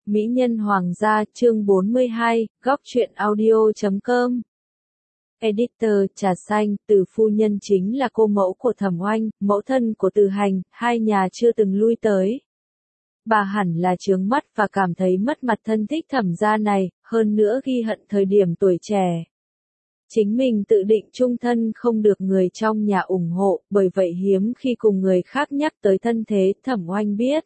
Mỹ nhân hoàng gia chương 42, góc truyện audio.com. Editor trà xanh, Từ phu nhân chính là cô mẫu của Thẩm Oanh, mẫu thân của Từ Hành, hai nhà chưa từng lui tới. Bà hẳn là chướng mắt và cảm thấy mất mặt thân thích Thẩm gia này, hơn nữa ghi hận thời điểm tuổi trẻ. Chính mình tự định chung thân không được người trong nhà ủng hộ, bởi vậy hiếm khi cùng người khác nhắc tới thân thế. Thẩm Oanh biết.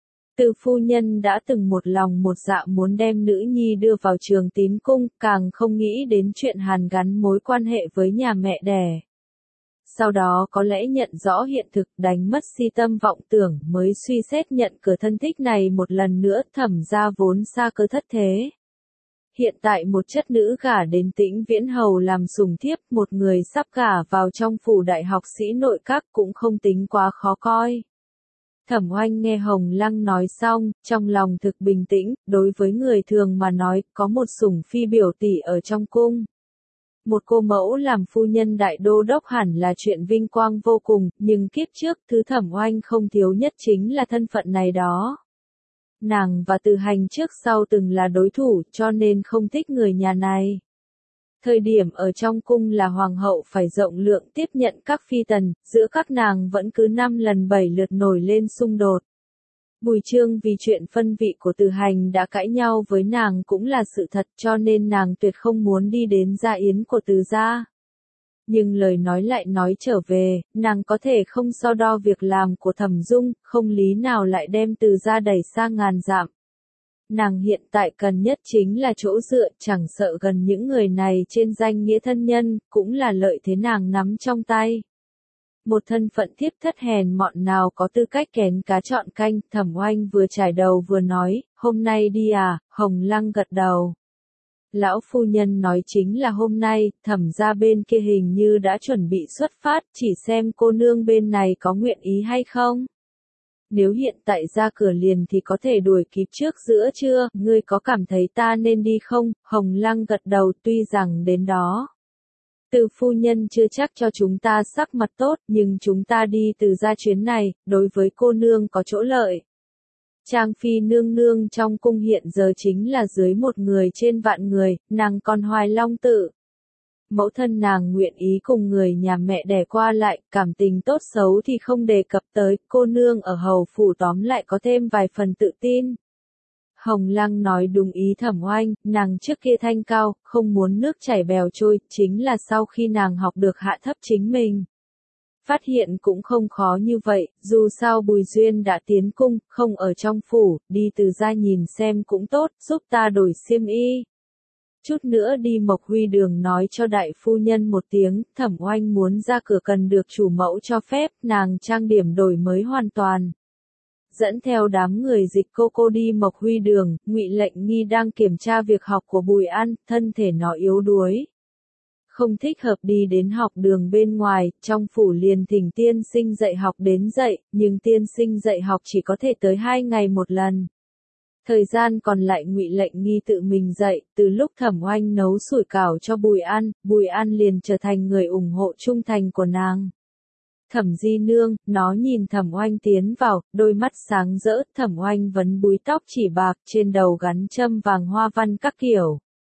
Từ phu nhân đã từng một lòng một dạ muốn đem nữ nhi đưa vào trường tín cung, càng không nghĩ đến chuyện hàn gắn mối quan hệ với nhà mẹ đẻ. Sau đó có lẽ nhận rõ hiện thực, đánh mất si tâm vọng tưởng mới suy xét nhận cửa thân thích này một lần nữa. Thẩm gia vốn xa cơ thất thế. Hiện tại một chất nữ gả đến Tĩnh Viễn Hầu làm sủng thiếp, một người sắp gả vào trong phủ đại học sĩ nội các cũng không tính quá khó coi. Thẩm Oanh nghe Hồng Lăng nói xong, trong lòng thực bình tĩnh. Đối với người thường mà nói, có một sủng phi biểu tỷ ở trong cung. Một cô mẫu làm phu nhân đại đô đốc hẳn là chuyện vinh quang vô cùng, nhưng kiếp trước thứ Thẩm Oanh không thiếu nhất chính là thân phận này đó. Nàng và Từ Hành trước sau từng là đối thủ, cho nên không thích người nhà này. Thời điểm ở trong cung là hoàng hậu phải rộng lượng tiếp nhận các phi tần, giữa các nàng vẫn cứ 5 lần 7 lượt nổi lên xung đột. Bùi Chương vì chuyện phân vị của Từ Hành đã cãi nhau với nàng cũng là sự thật, cho nên nàng tuyệt không muốn đi đến gia yến của Từ gia. Nhưng lời nói lại nói trở về, nàng có thể không so đo việc làm của Thẩm Dung, không lý nào lại đem Từ gia đẩy xa ngàn dặm. Nàng hiện tại cần nhất chính là chỗ dựa, chẳng sợ gần những người này trên danh nghĩa thân nhân, cũng là lợi thế nàng nắm trong tay. Một thân phận thiếp thất hèn mọn nào có tư cách kén cá chọn canh. Thẩm Oanh vừa trải đầu vừa nói, hôm nay đi à? Hồng Lăng gật đầu. Lão phu nhân nói chính là hôm nay. Thẩm gia bên kia hình như đã chuẩn bị xuất phát, chỉ xem cô nương bên này có nguyện ý hay không. Nếu hiện tại ra cửa liền thì có thể đuổi kịp trước giữa trưa, ngươi có cảm thấy ta nên đi không? Hồng Lăng gật đầu, tuy rằng đến đó. Từ phu nhân chưa chắc cho chúng ta sắc mặt tốt, nhưng chúng ta đi Từ gia chuyến này, đối với cô nương có chỗ lợi. Trang phi nương nương trong cung hiện giờ chính là dưới một người trên vạn người, nàng còn hoài long tự. Mẫu thân nàng nguyện ý cùng người nhà mẹ đẻ qua lại, cảm tình tốt xấu thì không đề cập tới, cô nương ở hầu phủ tóm lại có thêm vài phần tự tin. Hồng Lăng nói đúng ý Thẩm Oanh, nàng trước kia thanh cao, không muốn nước chảy bèo trôi, chính là sau khi nàng học được hạ thấp chính mình. Phát hiện cũng không khó như vậy, dù sao Bùi Duyên đã tiến cung, không ở trong phủ, đi Từ gia nhìn xem cũng tốt, giúp ta đổi xiêm y. Chút nữa đi Mộc Huy Đường nói cho đại phu nhân một tiếng. Thẩm Oanh muốn ra cửa cần được chủ mẫu cho phép, nàng trang điểm đổi mới hoàn toàn. Dẫn theo đám người dịch cô đi Mộc Huy Đường. Ngụy Lệnh Nghi đang kiểm tra việc học của Bùi An, thân thể nó yếu đuối. Không thích hợp đi đến học đường bên ngoài, trong phủ liền thỉnh tiên sinh dạy học đến dạy, nhưng tiên sinh dạy học chỉ có thể tới 2 ngày một lần. Thời gian còn lại Ngụy Lệnh Nghi tự mình dạy. Từ lúc Thẩm Oanh nấu sủi cảo cho Bùi An liền trở thành người ủng hộ trung thành của nàng. Thẩm Di nương, nó nhìn Thẩm Oanh tiến vào, đôi mắt sáng rỡ. Thẩm Oanh vấn búi tóc chỉ bạc, trên đầu gắn châm vàng hoa văn các kiểu.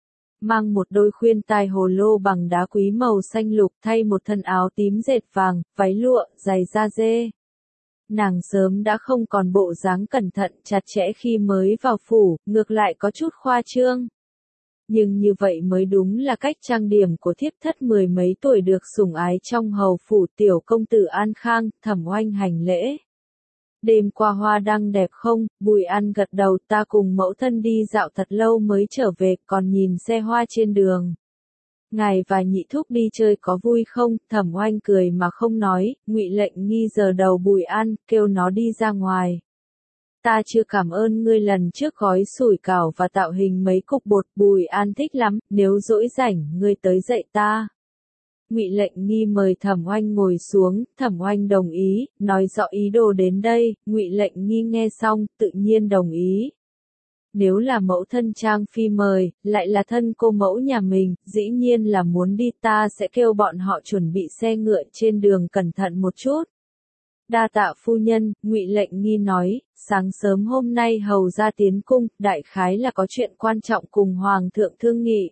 Mang một đôi khuyên tai hồ lô bằng đá quý màu xanh lục, thay một thân áo tím dệt vàng, váy lụa, giày da dê. Nàng sớm đã không còn bộ dáng cẩn thận chặt chẽ khi mới vào phủ, ngược lại có chút khoa trương. Nhưng như vậy mới đúng là cách trang điểm của thiếp thất 10 mấy tuổi được sủng ái trong hầu phủ. Tiểu công tử An Khang. Thẩm Oanh hành lễ. Đêm qua hoa đăng đẹp không? Bùi An gật đầu, ta cùng mẫu thân đi dạo thật lâu mới trở về, còn nhìn xe hoa trên đường. Ngài và nhị thúc đi chơi có vui không? Thẩm Oanh cười mà không nói. Ngụy Lệnh Nghi giở đầu Bùi An, kêu nó đi ra ngoài. Ta chưa cảm ơn ngươi lần trước gói sủi cảo và tạo hình mấy cục bột. Bùi An thích lắm, nếu rỗi rảnh ngươi tới dạy ta. Ngụy Lệnh Nghi mời Thẩm Oanh ngồi xuống. Thẩm Oanh đồng ý, nói rõ ý đồ đến đây. Ngụy Lệnh Nghi nghe xong, tự nhiên đồng ý. Nếu là mẫu thân Trang Phi mời, lại là thân cô mẫu nhà mình, dĩ nhiên là muốn đi, ta sẽ kêu bọn họ chuẩn bị xe ngựa trên đường cẩn thận một chút. Đa tạ phu nhân, Ngụy Lệnh Nghi nói, sáng sớm hôm nay hầu ra tiến cung, đại khái là có chuyện quan trọng cùng hoàng thượng thương nghị.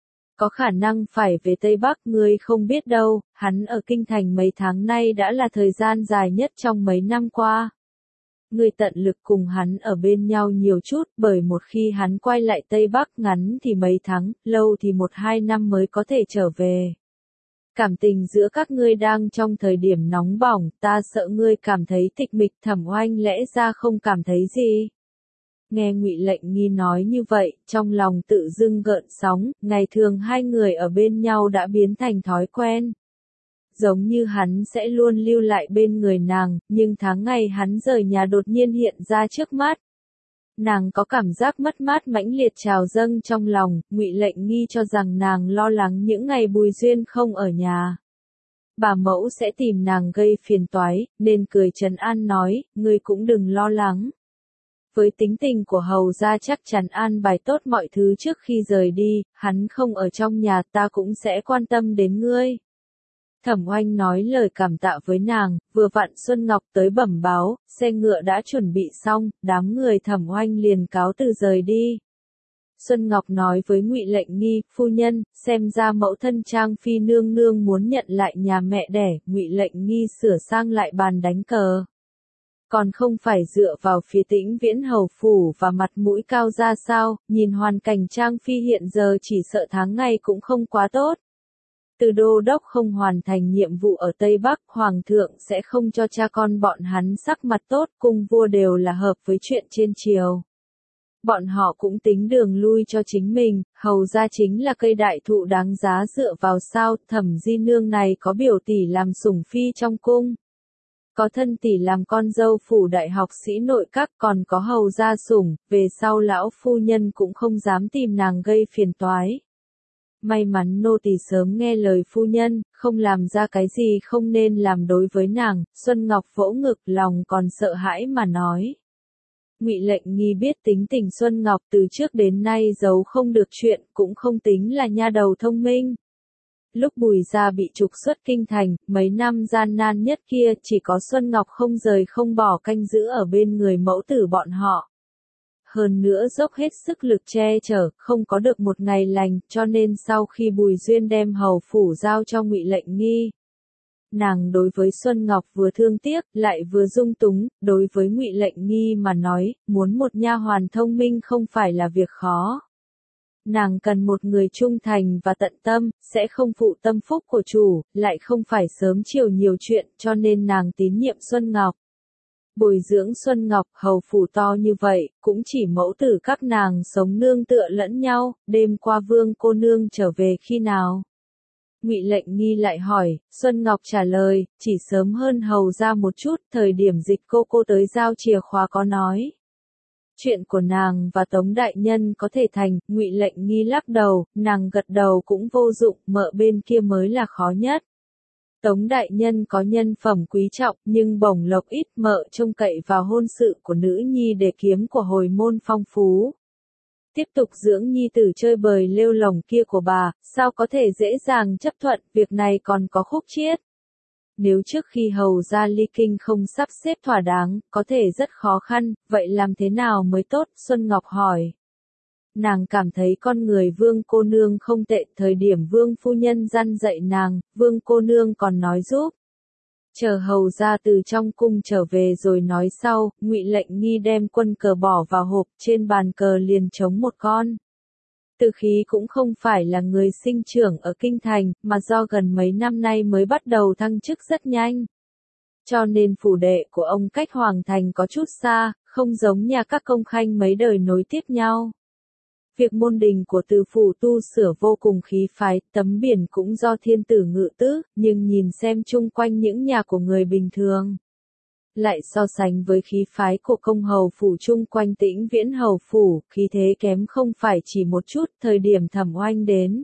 Có khả năng phải về Tây Bắc, ngươi không biết đâu, hắn ở kinh thành mấy tháng nay đã là thời gian dài nhất trong mấy năm qua. Ngươi tận lực cùng hắn ở bên nhau nhiều chút, bởi một khi hắn quay lại Tây Bắc ngắn thì mấy tháng, lâu thì 1-2 năm mới có thể trở về. Cảm tình giữa các ngươi đang trong thời điểm nóng bỏng, ta sợ ngươi cảm thấy tịch mịch. Thẩm Oanh lẽ ra không cảm thấy gì. Nghe Ngụy Lệnh Nghi nói như vậy, trong lòng tự dưng gợn sóng, ngày thường hai người ở bên nhau đã biến thành thói quen. Giống như hắn sẽ luôn lưu lại bên người nàng, nhưng tháng ngày hắn rời nhà đột nhiên hiện ra trước mắt. Nàng có cảm giác mất mát mãnh liệt trào dâng trong lòng, Ngụy Lệnh Nghi cho rằng nàng lo lắng những ngày Bùi Duyên không ở nhà. Bà mẫu sẽ tìm nàng gây phiền toái, nên cười trấn an nói, ngươi cũng đừng lo lắng. Với tính tình của hầu gia chắc chắn an bài tốt mọi thứ trước khi rời đi, hắn không ở trong nhà ta cũng sẽ quan tâm đến ngươi. Thẩm Oanh nói lời cảm tạ với nàng, vừa vặn Xuân Ngọc tới bẩm báo, xe ngựa đã chuẩn bị xong, đám người Thẩm Oanh liền cáo từ rời đi. Xuân Ngọc nói với Ngụy Lệnh Nghi, phu nhân, xem ra mẫu thân Trang Phi nương nương muốn nhận lại nhà mẹ đẻ. Ngụy Lệnh Nghi sửa sang lại bàn đánh cờ. Còn không phải dựa vào phía Tĩnh Viễn hầu phủ và mặt mũi cao ra sao, nhìn hoàn cảnh Trang Phi hiện giờ chỉ sợ tháng ngày cũng không quá tốt. Từ đô đốc không hoàn thành nhiệm vụ ở Tây Bắc, Hoàng thượng sẽ không cho cha con bọn hắn sắc mặt tốt, cung vua đều là hợp với chuyện trên triều. Bọn họ cũng tính đường lui cho chính mình, hầu ra chính là cây đại thụ đáng giá dựa vào sao. Thẩm di nương này có biểu tỷ làm sủng phi trong cung. Có thân tỷ làm con dâu phủ đại học sĩ nội các, còn có hầu gia sủng, về sau lão phu nhân cũng không dám tìm nàng gây phiền toái. May mắn nô tỳ sớm nghe lời phu nhân, không làm ra cái gì không nên làm đối với nàng. Xuân Ngọc vỗ ngực, lòng còn sợ hãi mà nói. Ngụy Lệnh Nghi biết tính tình Xuân Ngọc từ trước đến nay giấu không được chuyện, cũng không tính là nha đầu thông minh. Lúc Bùi gia bị trục xuất kinh thành, mấy năm gian nan nhất kia, chỉ có Xuân Ngọc không rời không bỏ canh giữ ở bên người mẫu tử bọn họ. Hơn nữa dốc hết sức lực che chở, không có được một ngày lành, cho nên sau khi Bùi Duyên đem hầu phủ giao cho Ngụy Lệnh Nghi, nàng đối với Xuân Ngọc vừa thương tiếc, lại vừa dung túng. Đối với Ngụy Lệnh Nghi mà nói, muốn một nha hoàn thông minh không phải là việc khó. Nàng cần một người trung thành và tận tâm, sẽ không phụ tâm phúc của chủ, lại không phải sớm chiều nhiều chuyện, cho nên nàng tín nhiệm Xuân Ngọc. Bồi dưỡng Xuân Ngọc, hầu phủ to như vậy, cũng chỉ mẫu tử các nàng sống nương tựa lẫn nhau. Đêm qua Vương cô nương trở về khi nào? Ngụy Lệnh Nghi lại hỏi. Xuân Ngọc trả lời, chỉ sớm hơn hầu ra một chút, thời điểm Dịch cô tới giao chìa khóa có nói. Chuyện của nàng và Tống đại nhân có thể thành. Ngụy Lệnh Nghi lắc đầu, nàng gật đầu cũng vô dụng, mợ bên kia mới là khó nhất. Tống đại nhân có nhân phẩm quý trọng, nhưng bổng lộc ít, mợ trông cậy vào hôn sự của nữ nhi để kiếm của hồi môn phong phú. Tiếp tục dưỡng nhi tử chơi bời lêu lồng kia của bà, sao có thể dễ dàng chấp thuận, việc này còn có khúc chiết. Nếu trước khi hầu ra ly kinh không sắp xếp thỏa đáng, có thể rất khó khăn, vậy làm thế nào mới tốt? Xuân Ngọc hỏi. Nàng cảm thấy con người Vương cô nương không tệ, thời điểm Vương phu nhân răn dạy nàng, Vương cô nương còn nói giúp. Chờ hầu ra từ trong cung trở về rồi nói sau. Ngụy Lệnh Nghi đem quân cờ bỏ vào hộp, trên bàn cờ liền trống một con. Từ Khí cũng không phải là người sinh trưởng ở kinh thành, mà do gần mấy năm nay mới bắt đầu thăng chức rất nhanh. Cho nên phủ đệ của ông cách hoàng thành có chút xa, không giống nhà các công khanh mấy đời nối tiếp nhau. Việc môn đình của Từ phủ tu sửa vô cùng khí phái, tấm biển cũng do thiên tử ngự tứ, nhưng nhìn xem chung quanh những nhà của người bình thường. Lại so sánh với khí phái của công hầu phủ chung quanh Tĩnh Viễn hầu phủ, khí thế kém không phải chỉ một chút. Thời điểm Thẩm Oanh đến,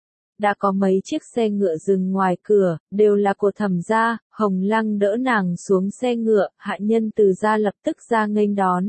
đã có mấy chiếc xe ngựa dừng ngoài cửa, đều là của Thẩm gia. Hồng Lăng đỡ nàng xuống xe ngựa, hạ nhân Từ gia lập tức ra nghênh đón.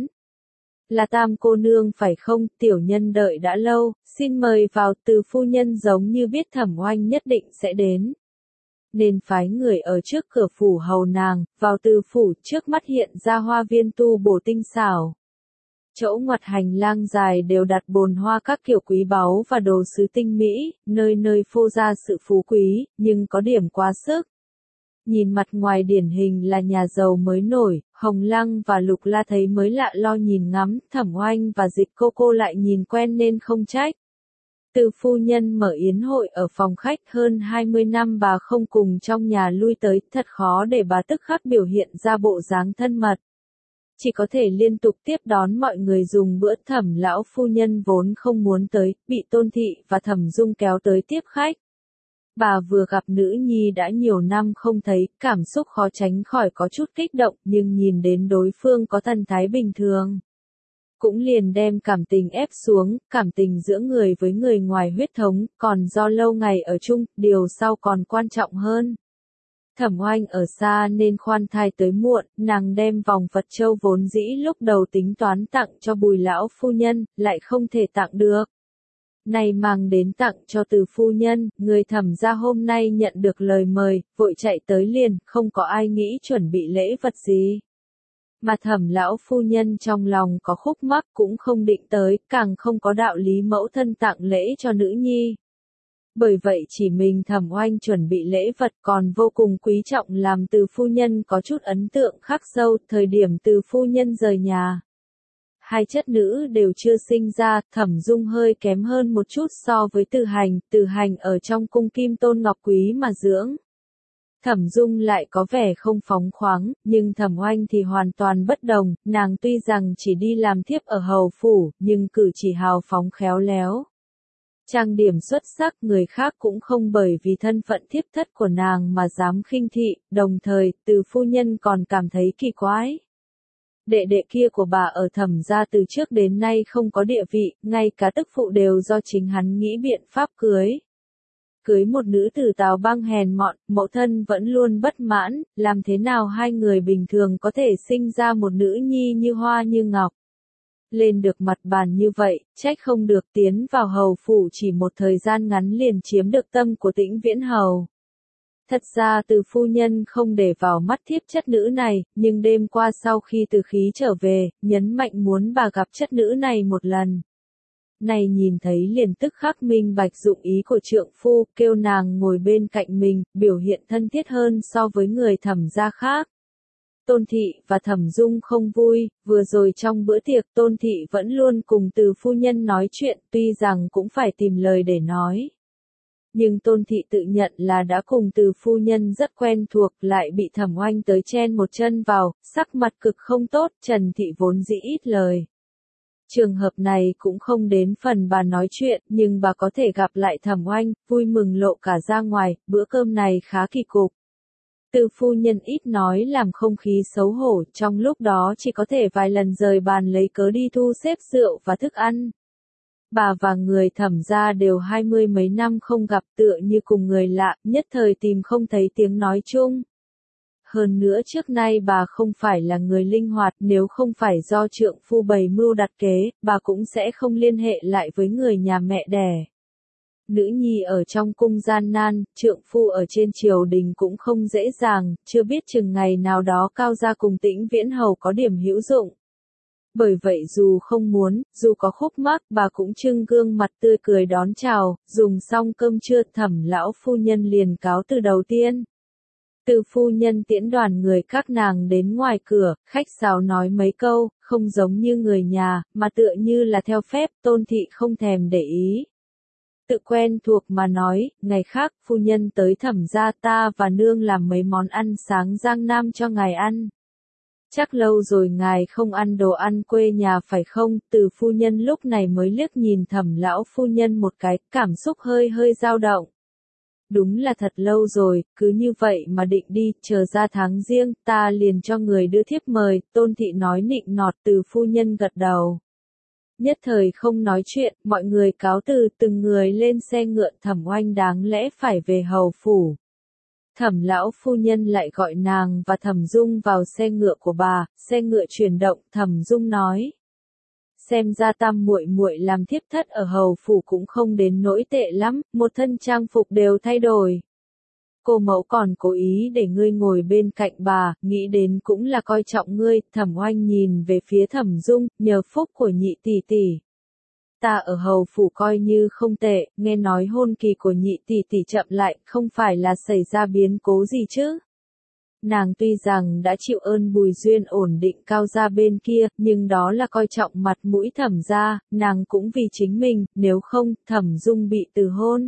Là Tam cô nương phải không? Tiểu nhân đợi đã lâu, xin mời vào. Từ phu nhân giống như biết Thẩm Oanh nhất định sẽ đến. nên phái người ở trước cửa phủ hầu nàng, vào từ phủ trước mắt hiện ra hoa viên tu bổ tinh xảo. Chỗ ngoặt hành lang dài đều đặt bồn hoa các kiểu quý báu và đồ sứ tinh mỹ, nơi nơi phô ra sự phú quý, nhưng có điểm quá sức. Nhìn mặt ngoài điển hình là nhà giàu mới nổi, Hồng Lăng và Lục La thấy mới lạ lo nhìn ngắm, Thẩm Oanh và Dịch cô lại nhìn quen nên không trách. Từ phu nhân mở yến hội ở phòng khách hơn 20 năm bà không cùng trong nhà lui tới, thật khó để bà tức khắc biểu hiện ra bộ dáng thân mật. Chỉ có thể liên tục tiếp đón mọi người dùng bữa. Thẩm lão phu nhân vốn không muốn tới, bị Tôn Thị và Thẩm Dung kéo tới tiếp khách. Bà vừa gặp nữ nhi đã nhiều năm không thấy, cảm xúc khó tránh khỏi có chút kích động, nhưng nhìn đến đối phương có thần thái bình thường, cũng liền đem cảm tình ép xuống. Cảm tình giữa người với người ngoài huyết thống, còn do lâu ngày ở chung, điều sau còn quan trọng hơn. Thẩm Oanh ở xa nên khoan thai tới muộn, nàng đem vòng Phật châu vốn dĩ lúc đầu tính toán tặng cho Bùi lão phu nhân, lại không thể tặng được. Này mang đến tặng cho Từ phu nhân, người Thẩm gia hôm nay nhận được lời mời, vội chạy tới liền, không có ai nghĩ chuẩn bị lễ vật gì. Mà Thẩm lão phu nhân trong lòng có khúc mắc cũng không định tới, càng không có đạo lý mẫu thân tặng lễ cho nữ nhi. Bởi vậy chỉ mình Thẩm Oanh chuẩn bị lễ vật còn vô cùng quý trọng làm Từ phu nhân có chút ấn tượng khắc sâu. Thời điểm Từ phu nhân rời nhà, hai chất nữ đều chưa sinh ra, Thẩm Dung hơi kém hơn một chút so với Từ Hành ở trong cung Kim Tôn Ngọc Quý mà dưỡng. Thẩm Dung lại có vẻ không phóng khoáng, nhưng Thẩm Oanh thì hoàn toàn bất đồng, nàng tuy rằng chỉ đi làm thiếp ở hầu phủ, nhưng cử chỉ hào phóng khéo léo. Trang điểm xuất sắc, người khác cũng không bởi vì thân phận thiếp thất của nàng mà dám khinh thị, đồng thời, Từ phu nhân còn cảm thấy kỳ quái. Đệ đệ kia của bà ở Thẩm gia từ trước đến nay không có địa vị, ngay cả tức phụ đều do chính hắn nghĩ biện pháp cưới. Cưới một nữ tử tào băng hèn mọn, mẫu thân vẫn luôn bất mãn, làm thế nào hai người bình thường có thể sinh ra một nữ nhi như hoa như ngọc. Lên được mặt bàn như vậy, trách không được tiến vào hầu phủ chỉ một thời gian ngắn liền chiếm được tâm của Tĩnh Viễn hầu. Thật ra Từ phu nhân không để vào mắt thiếp chất nữ này, nhưng đêm qua sau khi từ khí trở về, nhấn mạnh muốn bà gặp chất nữ này một lần. Này nhìn thấy liền tức khắc minh bạch dụng ý của trượng phu, kêu nàng ngồi bên cạnh mình, biểu hiện thân thiết hơn so với người Thẩm gia khác. Tôn Thị và Thẩm Dung không vui, vừa rồi trong bữa tiệc Tôn Thị vẫn luôn cùng Từ phu nhân nói chuyện, tuy rằng cũng phải tìm lời để nói. Nhưng Tôn Thị tự nhận là đã cùng Từ phu nhân rất quen thuộc, lại bị Thẩm Oanh tới chen một chân vào, sắc mặt cực không tốt. Trần Thị vốn dĩ ít lời. Trường hợp này cũng không đến phần bà nói chuyện, nhưng bà có thể gặp lại Thẩm Oanh, vui mừng lộ cả ra ngoài. Bữa cơm này khá kỳ cục. Từ phu nhân ít nói làm không khí xấu hổ, trong lúc đó chỉ có thể vài lần rời bàn lấy cớ đi thu xếp rượu và thức ăn. Bà và người Thẩm gia đều 20 mấy năm không gặp, tựa như cùng người lạ, nhất thời tìm không thấy tiếng nói chung. Hơn nữa trước nay bà không phải là người linh hoạt, nếu không phải do trượng phu bày mưu đặt kế, bà cũng sẽ không liên hệ lại với người nhà mẹ đẻ. Nữ nhi ở trong cung gian nan, trượng phu ở trên triều đình cũng không dễ dàng, chưa biết chừng ngày nào đó Cao gia cùng Tĩnh Viễn hầu có điểm hữu dụng. Bởi vậy dù không muốn, dù có khúc mắc, bà cũng trưng gương mặt tươi cười đón chào. Dùng xong cơm trưa, Thẩm lão phu nhân liền cáo từ đầu tiên. Từ phu nhân tiễn đoàn người các nàng đến ngoài cửa, khách sáo nói mấy câu, không giống như người nhà, mà tựa như là theo phép. Tôn Thị không thèm để ý. Tự quen thuộc mà nói, ngày khác phu nhân tới Thẩm gia, ta và nương làm mấy món ăn sáng Giang Nam cho ngài ăn. Chắc lâu rồi ngài không ăn đồ ăn quê nhà phải không? Từ phu nhân lúc này mới liếc nhìn Thẩm lão phu nhân một cái, cảm xúc hơi dao động. Đúng là thật lâu rồi, cứ như vậy mà định đi, chờ ra tháng riêng, ta liền cho người đưa thiếp mời. Tôn Thị nói nịnh nọt. Từ phu nhân gật đầu. Nhất thời không nói chuyện, mọi người cáo từ, từng người lên xe ngựa. Thẩm Oanh đáng lẽ phải về hầu phủ. Thẩm lão phu nhân lại gọi nàng và Thẩm Dung vào xe ngựa của bà. Xe ngựa chuyển động, Thẩm Dung nói: xem ra tam muội muội làm thiếp thất ở hầu phủ cũng không đến nỗi tệ lắm, một thân trang phục đều thay đổi. Cô mẫu còn cố ý để ngươi ngồi bên cạnh bà, nghĩ đến cũng là coi trọng ngươi. Thẩm Oanh nhìn về phía Thẩm Dung, nhờ phúc của nhị tỷ tỷ. Ta ở hầu phủ coi như không tệ, nghe nói hôn kỳ của nhị tỷ tỷ chậm lại, không phải là xảy ra biến cố gì chứ. Nàng tuy rằng đã chịu ơn Bùi Duyên ổn định Cao gia bên kia, nhưng đó là coi trọng mặt mũi Thẩm gia, nàng cũng vì chính mình, nếu không, Thẩm Dung bị từ hôn.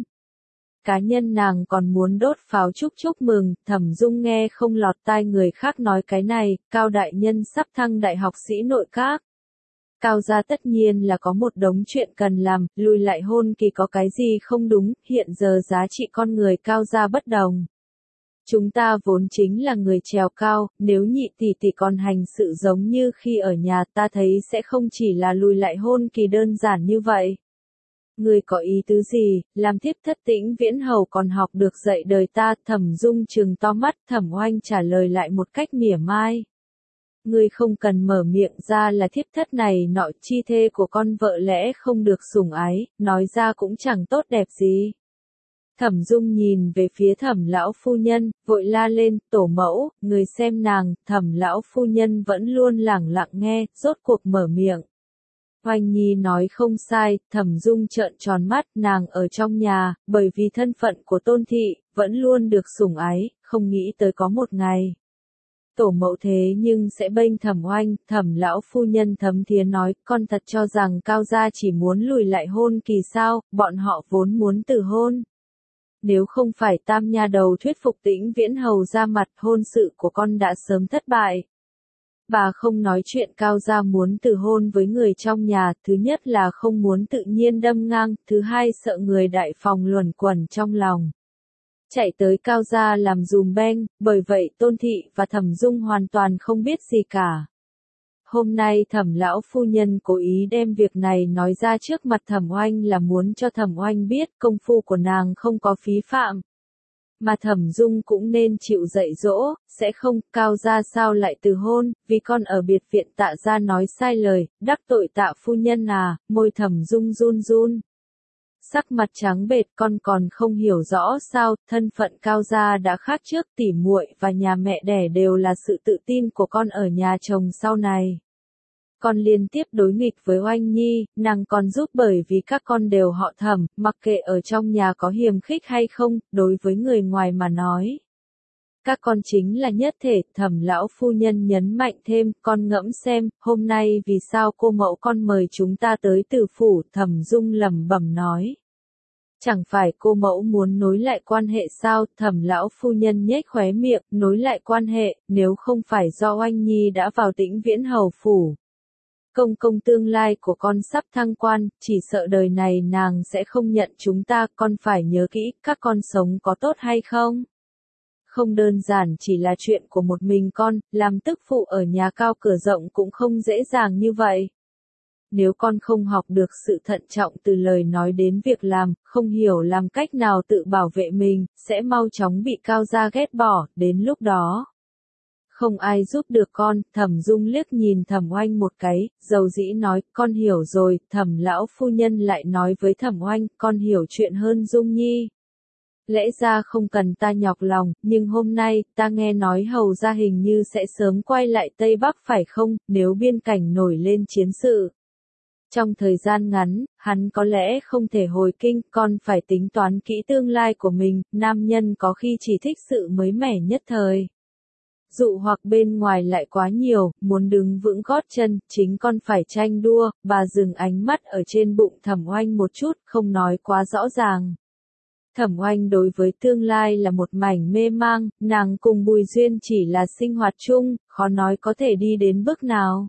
Cá nhân nàng còn muốn đốt pháo chúc mừng, Thẩm Dung nghe không lọt tai người khác nói cái này, Cao đại nhân sắp thăng đại học sĩ nội các. Cao gia tất nhiên là có một đống chuyện cần làm, lùi lại hôn kỳ có cái gì không đúng, hiện giờ giá trị con người Cao gia bất đồng. Chúng ta vốn chính là người trèo cao, nếu nhị tỷ tỷ còn hành sự giống như khi ở nhà ta thấy sẽ không chỉ là lùi lại hôn kỳ đơn giản như vậy. Ngươi có ý tứ gì, làm thiếp thất Tĩnh Viễn Hầu còn học được dạy đời ta. Thẩm Dung trừng to mắt, Thẩm Oanh trả lời lại một cách mỉa mai. Ngươi không cần mở miệng ra là thiếp thất này nọ, chi thê của con vợ lẽ không được sủng ái, nói ra cũng chẳng tốt đẹp gì. Thẩm Dung nhìn về phía Thẩm lão phu nhân, vội la lên, tổ mẫu, người xem nàng. Thẩm lão phu nhân vẫn luôn lẳng lặng nghe, rốt cuộc mở miệng. Oanh Nhi nói không sai, Thẩm Dung trợn tròn mắt, nàng ở trong nhà, bởi vì thân phận của tôn thị, vẫn luôn được sủng ái, không nghĩ tới có một ngày. Tổ mẫu thế nhưng sẽ bênh Thẩm Oanh. Thẩm lão phu nhân thấm thía nói, con thật cho rằng Cao gia chỉ muốn lùi lại hôn kỳ sao, bọn họ vốn muốn từ hôn. Nếu không phải tam nha đầu thuyết phục Tĩnh Viễn Hầu ra mặt, hôn sự của con đã sớm thất bại. Bà không nói chuyện Cao gia muốn từ hôn với người trong nhà, thứ nhất là không muốn tự nhiên đâm ngang, thứ hai sợ người đại phòng luẩn quẩn trong lòng. Chạy tới Cao gia làm dùm beng, bởi vậy Tôn Thị và Thẩm Dung hoàn toàn không biết gì cả. Hôm nay Thẩm lão phu nhân cố ý đem việc này nói ra trước mặt Thẩm Oanh là muốn cho Thẩm Oanh biết công phu của nàng không có phí phạm. Mà Thẩm Dung cũng nên chịu dạy dỗ, sẽ không, Cao gia sao lại từ hôn, vì con ở biệt viện Tạ gia nói sai lời, đắc tội Tạ phu nhân à, môi Thẩm Dung run run. Sắc mặt trắng bệch, con còn không hiểu rõ sao, thân phận Cao gia đã khác trước, tỉ muội và nhà mẹ đẻ đều là sự tự tin của con ở nhà chồng sau này. Con liên tiếp đối nghịch với Oanh Nhi, nàng còn giúp bởi vì các con đều họ Thẩm, mặc kệ ở trong nhà có hiềm khích hay không, đối với người ngoài mà nói. Các con chính là nhất thể. Thẩm lão phu nhân nhấn mạnh thêm, con ngẫm xem, hôm nay vì sao cô mẫu con mời chúng ta tới Từ phủ. Thẩm Dung lẩm bẩm nói. Chẳng phải cô mẫu muốn nối lại quan hệ sao? Thẩm lão phu nhân nhếch khóe miệng, nối lại quan hệ, nếu không phải do Oanh Nhi đã vào Tĩnh Viễn Hầu phủ. Công công tương lai của con sắp thăng quan, chỉ sợ đời này nàng sẽ không nhận chúng ta, con phải nhớ kỹ, các con sống có tốt hay không? Không đơn giản chỉ là chuyện của một mình con, làm tức phụ ở nhà cao cửa rộng cũng không dễ dàng như vậy. Nếu con không học được sự thận trọng từ lời nói đến việc làm, không hiểu làm cách nào tự bảo vệ mình, sẽ mau chóng bị Cao gia ghét bỏ, đến lúc đó. Không ai giúp được con. Thẩm Dung liếc nhìn Thẩm Oanh một cái, dầu dĩ nói, con hiểu rồi. Thẩm lão phu nhân lại nói với Thẩm Oanh, con hiểu chuyện hơn Dung Nhi. Lẽ ra không cần ta nhọc lòng, nhưng hôm nay, ta nghe nói Hầu gia hình như sẽ sớm quay lại Tây Bắc phải không, nếu biên cảnh nổi lên chiến sự. Trong thời gian ngắn, hắn có lẽ không thể hồi kinh, con phải tính toán kỹ tương lai của mình, nam nhân có khi chỉ thích sự mới mẻ nhất thời. Dụ hoặc bên ngoài lại quá nhiều, muốn đứng vững gót chân, chính con phải tranh đua. Bà dừng ánh mắt ở trên bụng Thẩm Oanh một chút, không nói quá rõ ràng. Thẩm Oanh đối với tương lai là một mảnh mê mang, nàng cùng Bùi Duyên chỉ là sinh hoạt chung, khó nói có thể đi đến bước nào.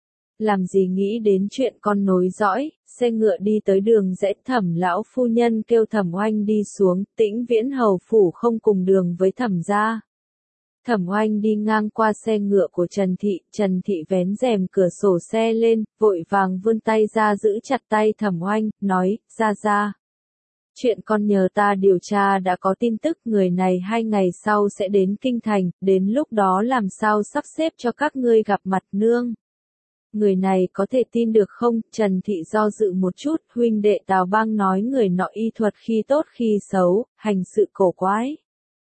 Làm gì nghĩ đến chuyện con nối dõi, xe ngựa đi tới đường rẽ. Thẩm lão phu nhân kêu Thẩm Oanh đi xuống, Tĩnh Viễn Hầu phủ không cùng đường với Thẩm gia. Thẩm Oanh đi ngang qua xe ngựa của Trần Thị vén rèm cửa sổ xe lên, vội vàng vươn tay ra giữ chặt tay Thẩm Oanh, nói, ra. Chuyện con nhờ ta điều tra đã có tin tức, người này 2 ngày sau sẽ đến Kinh Thành, đến lúc đó làm sao sắp xếp cho các ngươi gặp mặt nương. Người này có thể tin được không? Trần Thị do dự một chút, huynh đệ Tào Bang nói người nọ y thuật khi tốt khi xấu, hành sự cổ quái.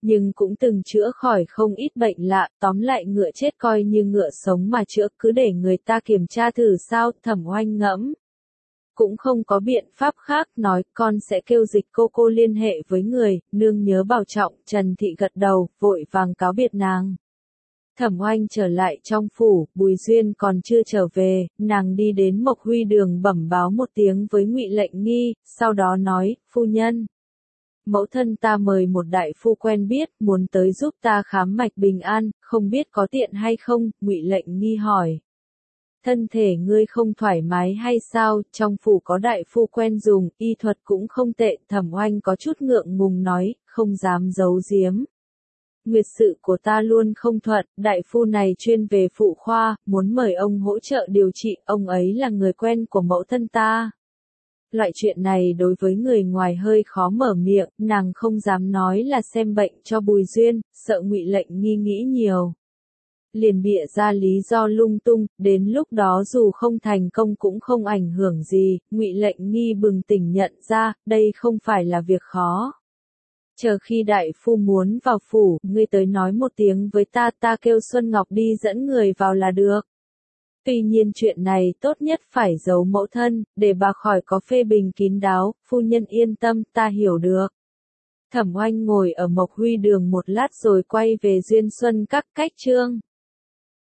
nhưng cũng từng chữa khỏi không ít bệnh lạ, tóm lại ngựa chết coi như ngựa sống mà chữa, cứ để người ta kiểm tra thử sao, Thẩm Oanh ngẫm. Cũng không có biện pháp khác, nói, con sẽ kêu Dịch cô liên hệ với người, nương nhớ bảo trọng, Trần Thị gật đầu, vội vàng cáo biệt nàng. Thẩm Oanh trở lại trong phủ, Bùi Duyên còn chưa trở về, nàng đi đến Mộc Huy Đường bẩm báo một tiếng với Ngụy Lệnh Nghi, sau đó nói, phu nhân. Mẫu thân ta mời một đại phu quen biết, muốn tới giúp ta khám mạch bình an, không biết có tiện hay không, Ngụy Lệnh Nghi hỏi. Thân thể ngươi không thoải mái hay sao, trong phủ có đại phu quen dùng, y thuật cũng không tệ, Thẩm Oanh có chút ngượng ngùng nói, không dám giấu giếm. Nguyệt sự của ta luôn không thuận, đại phu này chuyên về phụ khoa, muốn mời ông hỗ trợ điều trị, ông ấy là người quen của mẫu thân ta. Loại chuyện này đối với người ngoài hơi khó mở miệng, nàng không dám nói là xem bệnh cho Bùi Duyên, sợ Ngụy Lệnh Nghi nghĩ nhiều. Liền bịa ra lý do lung tung, đến lúc đó dù không thành công cũng không ảnh hưởng gì, Ngụy Lệnh Nghi bừng tỉnh nhận ra, đây không phải là việc khó. Chờ khi đại phu muốn vào phủ, ngươi tới nói một tiếng với ta, ta kêu Xuân Ngọc đi dẫn người vào là được. Tuy nhiên chuyện này tốt nhất phải giấu mẫu thân, để bà khỏi có phê bình kín đáo, phu nhân yên tâm, ta hiểu được. Thẩm Oanh ngồi ở Mộc Huy Đường một lát rồi quay về Duyên Xuân các cách chương.